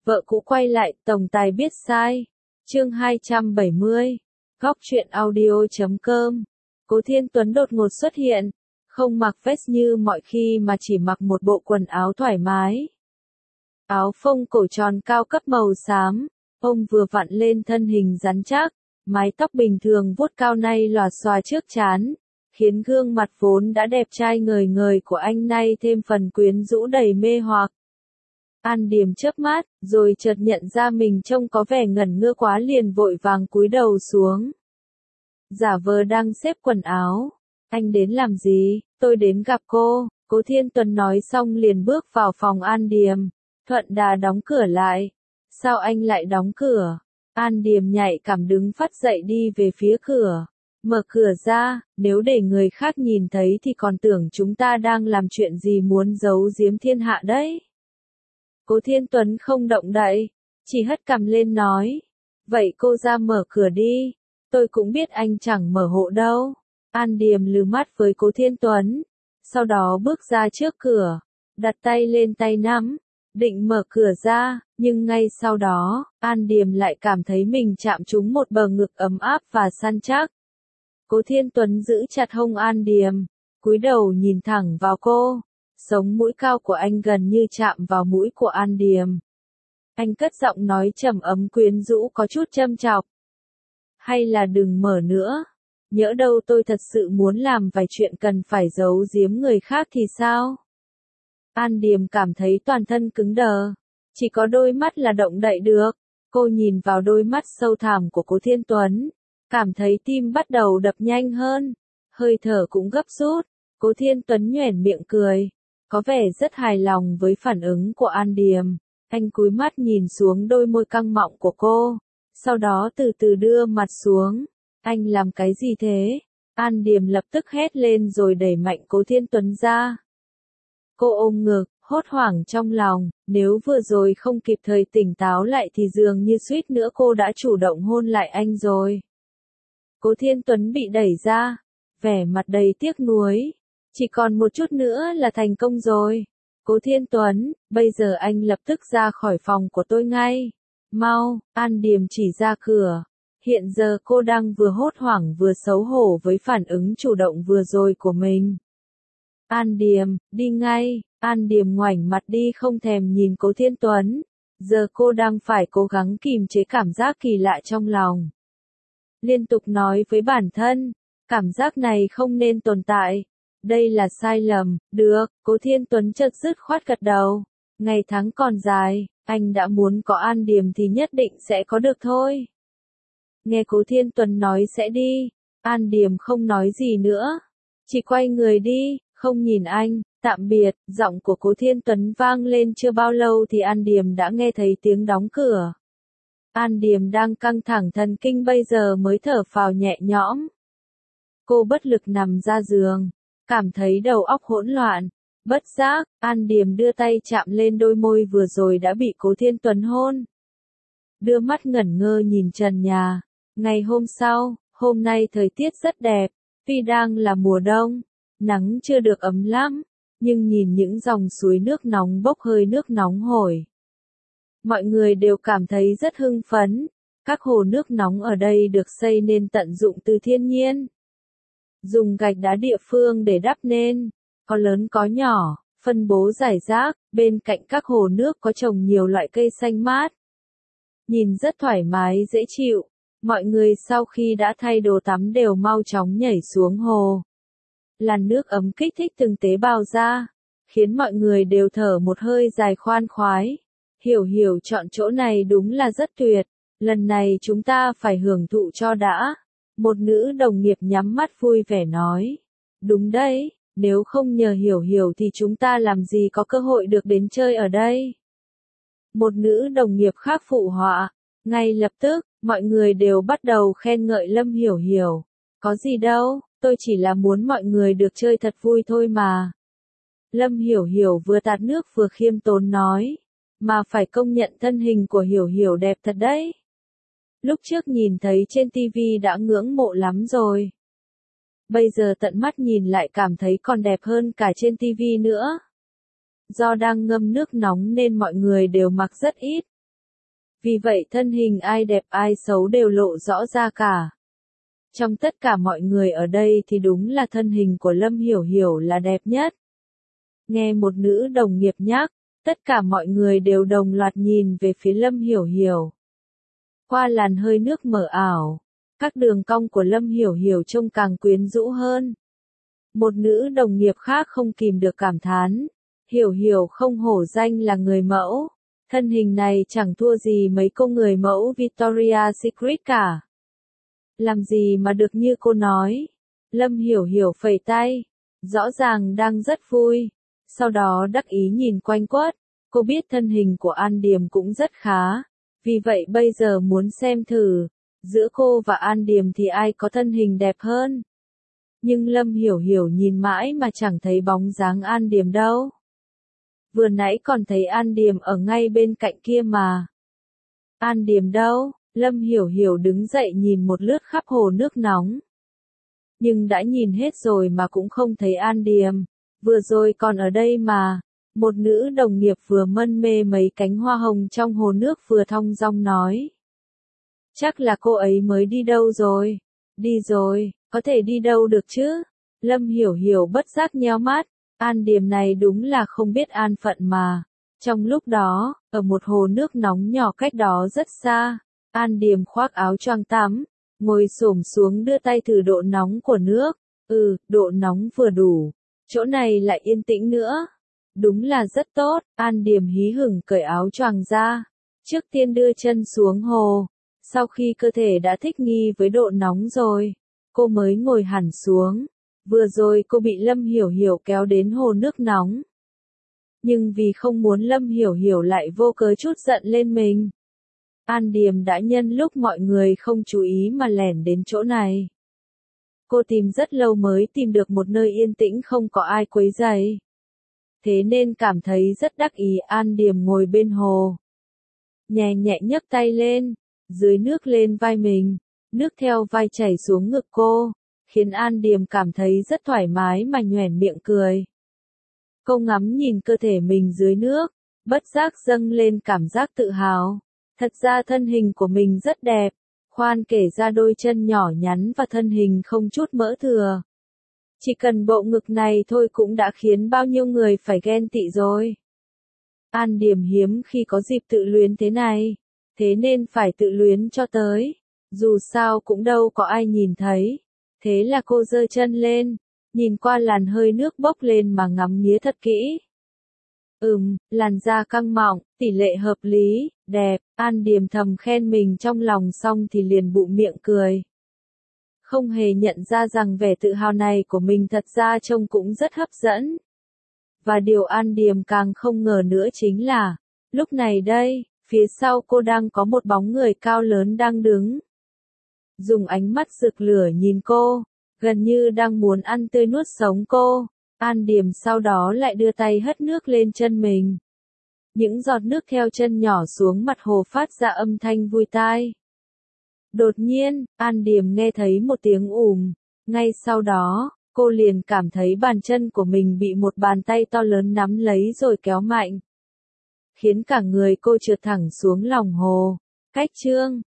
Vợ cũ quay lại, tổng tài biết sai. Chương 270. Góc truyện audio.com. Cố Thiên Tuấn đột ngột xuất hiện, không mặc vest như mọi khi mà chỉ mặc một bộ quần áo thoải mái. Áo phông cổ tròn cao cấp màu xám, ông vừa vặn lên thân hình rắn chắc, mái tóc bình thường vuốt cao nay lòa xòa trước trán, khiến gương mặt vốn đã đẹp trai ngời ngời của anh nay thêm phần quyến rũ đầy mê hoặc. An Điềm chớp mắt, rồi chợt nhận ra mình trông có vẻ ngẩn ngơ quá liền vội vàng cúi đầu xuống. Giả vờ đang xếp quần áo. Anh đến làm gì? Tôi đến gặp cô. Cố Thiên Tuấn nói xong liền bước vào phòng An Điềm. Thuận đà đóng cửa lại. Sao anh lại đóng cửa? An Điềm nhạy cảm đứng phắt dậy đi về phía cửa. Mở cửa ra, nếu để người khác nhìn thấy thì còn tưởng chúng ta đang làm chuyện gì muốn giấu giếm thiên hạ đấy. Cố Thiên Tuấn không động đậy, chỉ hất cằm lên nói. Vậy cô ra mở cửa đi, tôi cũng biết anh chẳng mở hộ đâu. An Điềm lừ mắt với Cố Thiên Tuấn, sau đó bước ra trước cửa, đặt tay lên tay nắm, định mở cửa ra, nhưng ngay sau đó, An Điềm lại cảm thấy mình chạm trúng một bờ ngực ấm áp và săn chắc. Cố Thiên Tuấn giữ chặt hông An Điềm, cúi đầu nhìn thẳng vào cô. Sống mũi cao của anh gần như chạm vào mũi của An Điềm. Anh cất giọng nói trầm ấm quyến rũ có chút châm chọc. Hay là đừng mở nữa. Nhỡ đâu tôi thật sự muốn làm vài chuyện cần phải giấu giếm người khác thì sao? An Điềm cảm thấy toàn thân cứng đờ. Chỉ có đôi mắt là động đậy được. Cô nhìn vào đôi mắt sâu thẳm của Cố Thiên Tuấn. Cảm thấy tim bắt đầu đập nhanh hơn. Hơi thở cũng gấp rút. Cố Thiên Tuấn nhoẻn miệng cười. Có vẻ rất hài lòng với phản ứng của An Điềm. Anh cúi mắt nhìn xuống đôi môi căng mọng của cô. Sau đó từ từ đưa mặt xuống. Anh làm cái gì thế? An Điềm lập tức hét lên rồi đẩy mạnh Cố Thiên Tuấn ra. Cô ôm ngực, hốt hoảng trong lòng. Nếu vừa rồi không kịp thời tỉnh táo lại thì dường như suýt nữa cô đã chủ động hôn lại anh rồi. Cố Thiên Tuấn bị đẩy ra. Vẻ mặt đầy tiếc nuối. Chỉ còn một chút nữa là thành công rồi. Cố Thiên Tuấn, bây giờ anh lập tức ra khỏi phòng của tôi ngay. Mau, An Điềm chỉ ra cửa. Hiện giờ cô đang vừa hốt hoảng vừa xấu hổ với phản ứng chủ động vừa rồi của mình. An Điềm, đi ngay. An Điềm ngoảnh mặt đi không thèm nhìn Cố Thiên Tuấn. Giờ cô đang phải cố gắng kìm chế cảm giác kỳ lạ trong lòng. Liên tục nói với bản thân, cảm giác này không nên tồn tại. Đây là sai lầm, được, Cố Thiên Tuấn chợt dứt khoát gật đầu. Ngày tháng còn dài, anh đã muốn có An Điềm thì nhất định sẽ có được thôi. Nghe Cố Thiên Tuấn nói sẽ đi, An Điềm không nói gì nữa. Chỉ quay người đi, không nhìn anh, tạm biệt, giọng của Cố Thiên Tuấn vang lên chưa bao lâu thì An Điềm đã nghe thấy tiếng đóng cửa. An Điềm đang căng thẳng thần kinh bây giờ mới thở phào nhẹ nhõm. Cô bất lực nằm ra giường. Cảm thấy đầu óc hỗn loạn, bất giác, An Điềm đưa tay chạm lên đôi môi vừa rồi đã bị Cố Thiên Tuấn hôn. Đưa mắt ngẩn ngơ nhìn trần nhà. Ngày hôm sau, hôm nay thời tiết rất đẹp, tuy đang là mùa đông, nắng chưa được ấm lắm, nhưng nhìn những dòng suối nước nóng bốc hơi nước nóng hổi. Mọi người đều cảm thấy rất hưng phấn, các hồ nước nóng ở đây được xây nên tận dụng từ thiên nhiên. Dùng gạch đá địa phương để đắp nên, có lớn có nhỏ, phân bố rải rác, bên cạnh các hồ nước có trồng nhiều loại cây xanh mát. Nhìn rất thoải mái dễ chịu, mọi người sau khi đã thay đồ tắm đều mau chóng nhảy xuống hồ. Làn nước ấm kích thích từng tế bào da, khiến mọi người đều thở một hơi dài khoan khoái. Hiểu chọn chỗ này đúng là rất tuyệt, lần này chúng ta phải hưởng thụ cho đã. Một nữ đồng nghiệp nhắm mắt vui vẻ nói. Đúng đấy, nếu không nhờ Hiểu thì chúng ta làm gì có cơ hội được đến chơi ở đây. Một nữ đồng nghiệp khác phụ họa. Ngay lập tức, mọi người đều bắt đầu khen ngợi Lâm Hiểu. Có gì đâu, tôi chỉ là muốn mọi người được chơi thật vui thôi mà. Lâm Hiểu vừa tạt nước vừa khiêm tốn nói. Mà phải công nhận thân hình của Hiểu đẹp thật đấy. Lúc trước nhìn thấy trên TV đã ngưỡng mộ lắm rồi. Bây giờ tận mắt nhìn lại cảm thấy còn đẹp hơn cả trên TV nữa. Do đang ngâm nước nóng nên mọi người đều mặc rất ít. Vì vậy thân hình ai đẹp ai xấu đều lộ rõ ra cả. Trong tất cả mọi người ở đây thì đúng là thân hình của Lâm Hiểu Hiểu là đẹp nhất. Nghe một nữ đồng nghiệp nhắc, tất cả mọi người đều đồng loạt nhìn về phía Lâm Hiểu Hiểu. Qua làn hơi nước mờ ảo, các đường cong của Lâm Hiểu Hiểu trông càng quyến rũ hơn. Một nữ đồng nghiệp khác không kìm được cảm thán, Hiểu Hiểu không hổ danh là người mẫu, thân hình này chẳng thua gì mấy cô người mẫu Victoria's Secret cả. Làm gì mà được như cô nói. Lâm Hiểu Hiểu phẩy tay, rõ ràng đang rất vui, sau đó đắc ý nhìn quanh quất, cô biết thân hình của An Điềm cũng rất khá, vì vậy bây giờ muốn xem thử, giữa cô và An Điềm thì ai có thân hình đẹp hơn. Nhưng Lâm Hiểu Hiểu nhìn mãi mà chẳng thấy bóng dáng An Điềm đâu. Vừa nãy còn thấy An Điềm ở ngay bên cạnh kia mà. An Điềm đâu? Lâm Hiểu Hiểu đứng dậy nhìn một lướt khắp hồ nước nóng. Nhưng đã nhìn hết rồi mà cũng không thấy An Điềm, vừa rồi còn ở đây mà. Một nữ đồng nghiệp vừa mân mê mấy cánh hoa hồng trong hồ nước vừa thong dong nói. Chắc là cô ấy mới đi đâu rồi? Đi rồi, có thể đi đâu được chứ? Lâm Hiểu Hiểu bất giác nheo mắt, An Điềm này đúng là không biết an phận mà. Trong lúc đó, ở một hồ nước nóng nhỏ cách đó rất xa, An Điềm khoác áo choàng tắm, ngồi xổm xuống đưa tay thử độ nóng của nước. Độ nóng vừa đủ. Chỗ này lại yên tĩnh nữa. Đúng là rất tốt, An Điềm hí hửng cởi áo choàng ra. Trước tiên đưa chân xuống hồ. Sau khi cơ thể đã thích nghi với độ nóng rồi, cô mới ngồi hẳn xuống. Vừa rồi cô bị Lâm Hiểu Hiểu kéo đến hồ nước nóng. Nhưng vì không muốn Lâm Hiểu Hiểu lại vô cớ chút giận lên mình, An Điềm đã nhân lúc mọi người không chú ý mà lẻn đến chỗ này. Cô tìm rất lâu mới tìm được một nơi yên tĩnh không có ai quấy rầy. Thế nên cảm thấy rất đắc ý. An Điềm ngồi bên hồ, nhẹ nhẹ nhấc tay lên, dưới nước lên vai mình, nước theo vai chảy xuống ngực cô, khiến An Điềm cảm thấy rất thoải mái mà nhoẻn miệng cười. Cô ngắm nhìn cơ thể mình dưới nước, bất giác dâng lên cảm giác tự hào. Thật ra thân hình của mình rất đẹp, khoan kể ra đôi chân nhỏ nhắn và thân hình không chút mỡ thừa. Chỉ cần bộ ngực này thôi cũng đã khiến bao nhiêu người phải ghen tị rồi. An Điềm hiếm khi có dịp tự luyến thế này, thế nên phải tự luyến cho tới. Dù sao cũng đâu có ai nhìn thấy. Thế là cô giơ chân lên, nhìn qua làn hơi nước bốc lên mà ngắm nghía thật kỹ. Làn da căng mọng, tỷ lệ hợp lý, đẹp, An Điềm thầm khen mình trong lòng xong thì liền bụm miệng cười. Không hề nhận ra rằng vẻ tự hào này của mình thật ra trông cũng rất hấp dẫn. Và điều An Điềm càng không ngờ nữa chính là, lúc này đây, phía sau cô đang có một bóng người cao lớn đang đứng. Dùng ánh mắt rực lửa nhìn cô, gần như đang muốn ăn tươi nuốt sống cô. An Điềm sau đó lại đưa tay hất nước lên chân mình. Những giọt nước theo chân nhỏ xuống mặt hồ phát ra âm thanh vui tai. Đột nhiên, An Điềm nghe thấy một tiếng ngay sau đó, cô liền cảm thấy bàn chân của mình bị một bàn tay to lớn nắm lấy rồi kéo mạnh. Khiến cả người cô trượt thẳng xuống lòng hồ. Cách chương